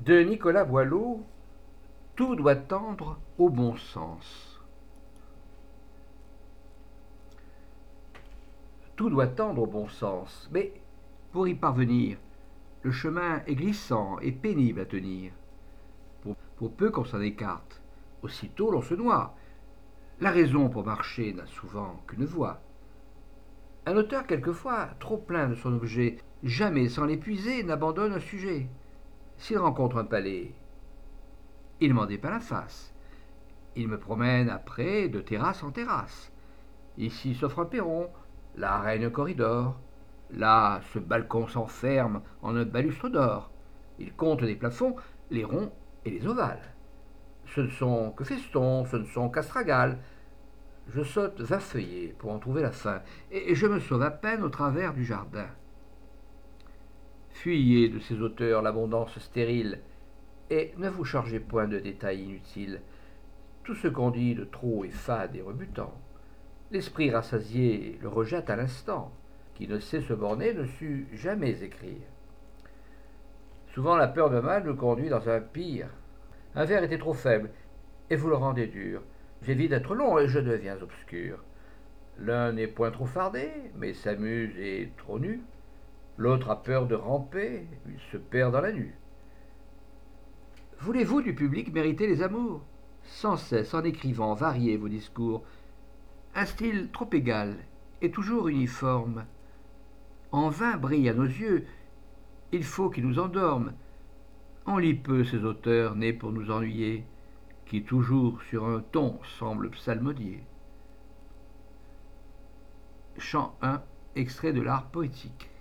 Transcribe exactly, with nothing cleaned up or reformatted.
De Nicolas Boileau, tout doit tendre au bon sens. Tout doit tendre au bon sens, mais pour y parvenir, le chemin est glissant et pénible à tenir. Pour, pour peu qu'on s'en écarte, aussitôt l'on se noie. La raison pour marcher n'a souvent qu'une voie. Un auteur, quelquefois, trop plein de son objet, jamais sans l'épuiser n'abandonne un sujet. S'il rencontre un palais, il m'en dépeint la face. Il me promène après de terrasse en terrasse. Ici s'offre un perron, là règne un corridor. Là, ce balcon s'enferme en un balustre d'or. Il compte des plafonds, les ronds et les ovales. Ce ne sont que festons, ce ne sont qu'astragales. Je saute vingt feuillets pour en trouver la fin, et je me sauve à peine au travers du jardin. Fuyez de ces auteurs l'abondance stérile, et ne vous chargez point de détails inutiles. Tout ce qu'on dit de trop est fade et rebutant. L'esprit rassasié le rejette à l'instant. Qui ne sait se borner ne sut jamais écrire. Souvent la peur de mal nous conduit dans un pire. Un vers était trop faible, et vous le rendez dur. J'évite d'être long et je deviens obscur. L'un n'est point trop fardé, mais s'amuse et est trop nu. L'autre a peur de ramper, il se perd dans la nue. Voulez-vous du public mériter les amours? Sans cesse, en écrivant, variez vos discours. Un style trop égal et toujours uniforme. En vain brille à nos yeux, il faut qu'il nous endorme. On lit peu ces auteurs nés pour nous ennuyer, qui toujours sur un ton semblent psalmodier. Chant un, extrait de l'art poétique.